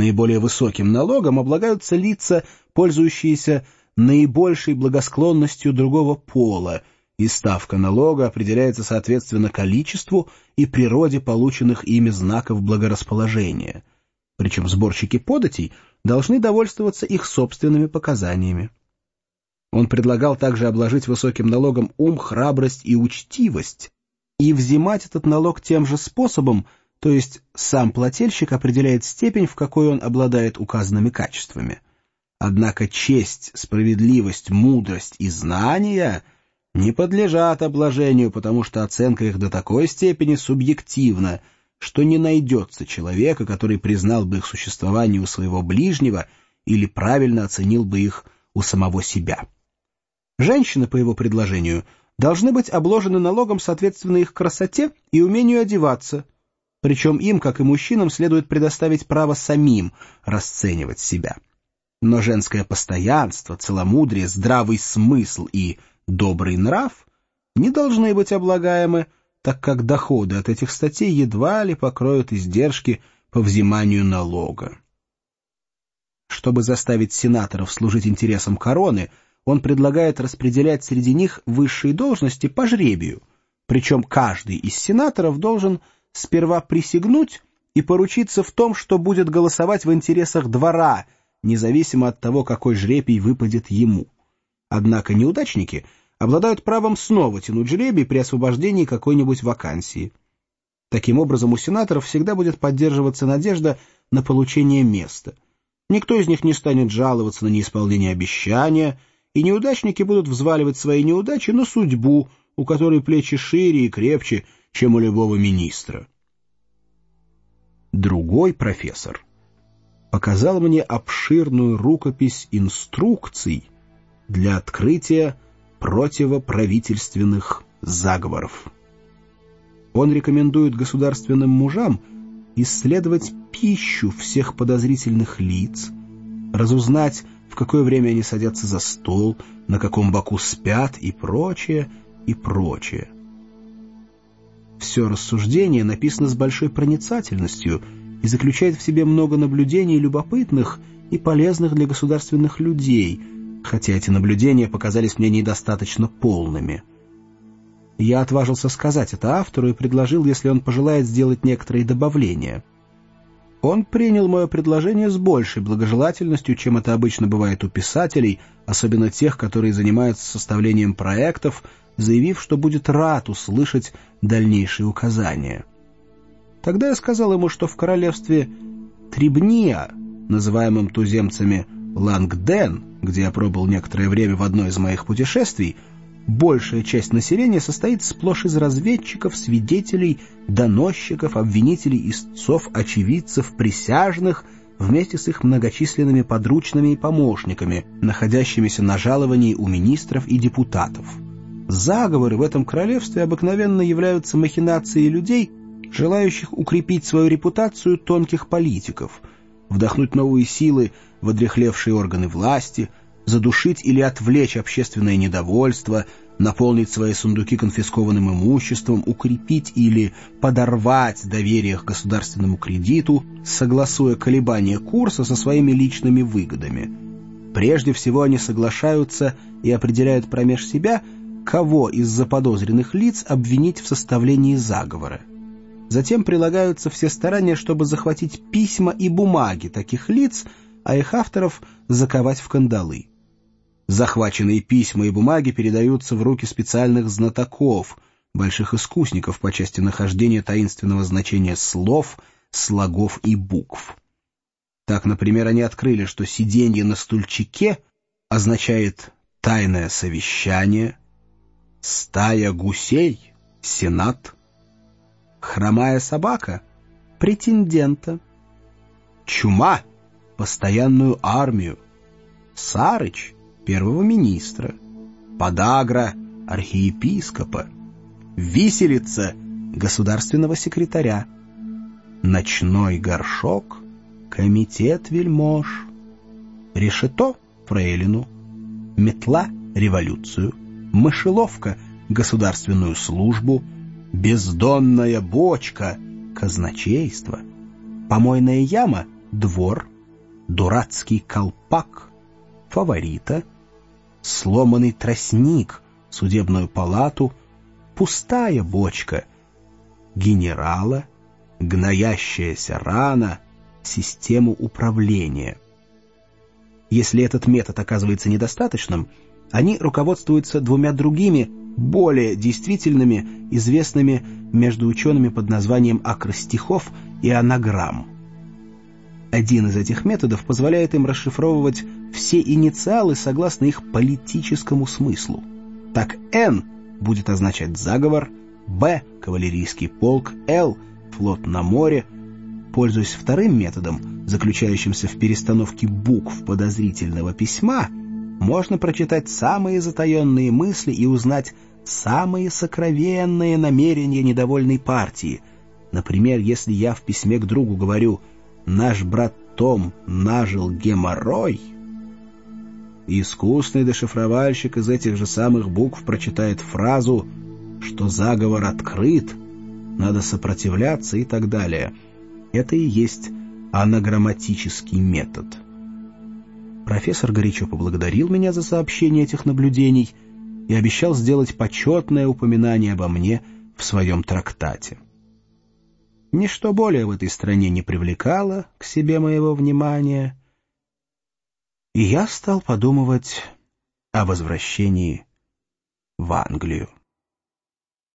Наиболее высоким налогом облагаются лица, пользующиеся наибольшей благосклонностью другого пола, и ставка налога определяется соответственно количеству и природе полученных ими знаков благорасположения. Причем сборщики податей должны довольствоваться их собственными показаниями. Он предлагал также обложить высоким налогом ум, храбрость и учтивость, и взимать этот налог тем же способом, то есть сам плательщик определяет степень, в какой он обладает указанными качествами. Однако честь, справедливость, мудрость и знания не подлежат обложению, потому что оценка их до такой степени субъективна, что не найдется человека, который признал бы их существование у своего ближнего или правильно оценил бы их у самого себя. Женщины, по его предложению, должны быть обложены налогом соответственно их красоте и умению одеваться, причем им, как и мужчинам, следует предоставить право самим расценивать себя. Но женское постоянство, целомудрие, здравый смысл и добрый нрав не должны быть облагаемы, так как доходы от этих статей едва ли покроют издержки по взиманию налога. Чтобы заставить сенаторов служить интересам короны, он предлагает распределять среди них высшие должности по жребию, причем каждый из сенаторов должен сперва присягнуть и поручиться в том, что будет голосовать в интересах двора, независимо от того, какой жребий выпадет ему. Однако неудачники обладают правом снова тянуть жребий при освобождении какой-нибудь вакансии. Таким образом, у сенаторов всегда будет поддерживаться надежда на получение места. Никто из них не станет жаловаться на неисполнение обещания, и неудачники будут взваливать свои неудачи на судьбу, у которой плечи шире и крепче, чем у любого министра. Другой профессор показал мне обширную рукопись инструкций для открытия противоправительственных заговоров. Он рекомендует государственным мужам исследовать пищу всех подозрительных лиц, разузнать, в какое время они садятся за стол, на каком боку спят и прочее, и прочее. Все рассуждение написано с большой проницательностью и заключает в себе много наблюдений любопытных и полезных для государственных людей, хотя эти наблюдения показались мне недостаточно полными. Я отважился сказать это автору и предложил, если он пожелает, сделать некоторые добавления. Он принял мое предложение с большей благожелательностью, чем это обычно бывает у писателей, особенно тех, которые занимаются составлением проектов, заявив, что будет рад услышать дальнейшие указания. Тогда я сказал ему, что в королевстве Трибния, называемом туземцами Лангден, где я пробыл некоторое время в одно из моих путешествий, большая часть населения состоит сплошь из разведчиков, свидетелей, доносчиков, обвинителей, истцов, очевидцев, присяжных, вместе с их многочисленными подручными и помощниками, находящимися на жаловании у министров и депутатов. Заговоры в этом королевстве обыкновенно являются махинацией людей, желающих укрепить свою репутацию тонких политиков, вдохнуть новые силы в одряхлевшие органы власти, задушить или отвлечь общественное недовольство, наполнить свои сундуки конфискованным имуществом, укрепить или подорвать доверие к государственному кредиту, согласуя колебания курса со своими личными выгодами. Прежде всего они соглашаются и определяют промеж себя, кого из заподозренных лиц обвинить в составлении заговора. Затем прилагаются все старания, чтобы захватить письма и бумаги таких лиц, а их авторов заковать в кандалы. Захваченные письма и бумаги передаются в руки специальных знатоков, больших искусников по части нахождения таинственного значения слов, слогов и букв. Так, например, они открыли, что сиденье на стульчике означает «тайное совещание», «стая гусей» — «сенат», «хромая собака» — «претендента», «чума» — «постоянную армию», «сарыч» — «первого министра», «подагра» — «архиепископа», «виселица» — «государственного секретаря», «ночной горшок» — «комитет вельмож», «решето» — «фрейлину», «метла» — «революцию», «мышеловка» — «государственную службу», «бездонная бочка» — «казначейство», «помойная яма» — «двор», дурацкий колпак — фаворита, сломанный тростник — судебную палату, пустая бочка — генерала, гноящаяся рана — систему управления. Если этот метод оказывается недостаточным, они руководствуются двумя другими, более действительными, известными между учеными под названием акростихов и анаграмм. Один из этих методов позволяет им расшифровывать все инициалы согласно их политическому смыслу. Так «Н» будет означать заговор, «Б» — кавалерийский полк, «Л» — флот на море. Пользуясь вторым методом, заключающимся в перестановке букв подозрительного письма, можно прочитать самые затаенные мысли и узнать самые сокровенные намерения недовольной партии. Например, если я в письме к другу говорю «Наш брат Том нажил геморрой», искусный дешифровальщик из этих же самых букв прочитает фразу, что заговор открыт, надо сопротивляться и так далее. Это и есть анаграмматический метод. Профессор горячо поблагодарил меня за сообщение этих наблюдений и обещал сделать почетное упоминание обо мне в своем трактате. Ничто более в этой стране не привлекало к себе моего внимания, и я стал подумывать о возвращении в Англию.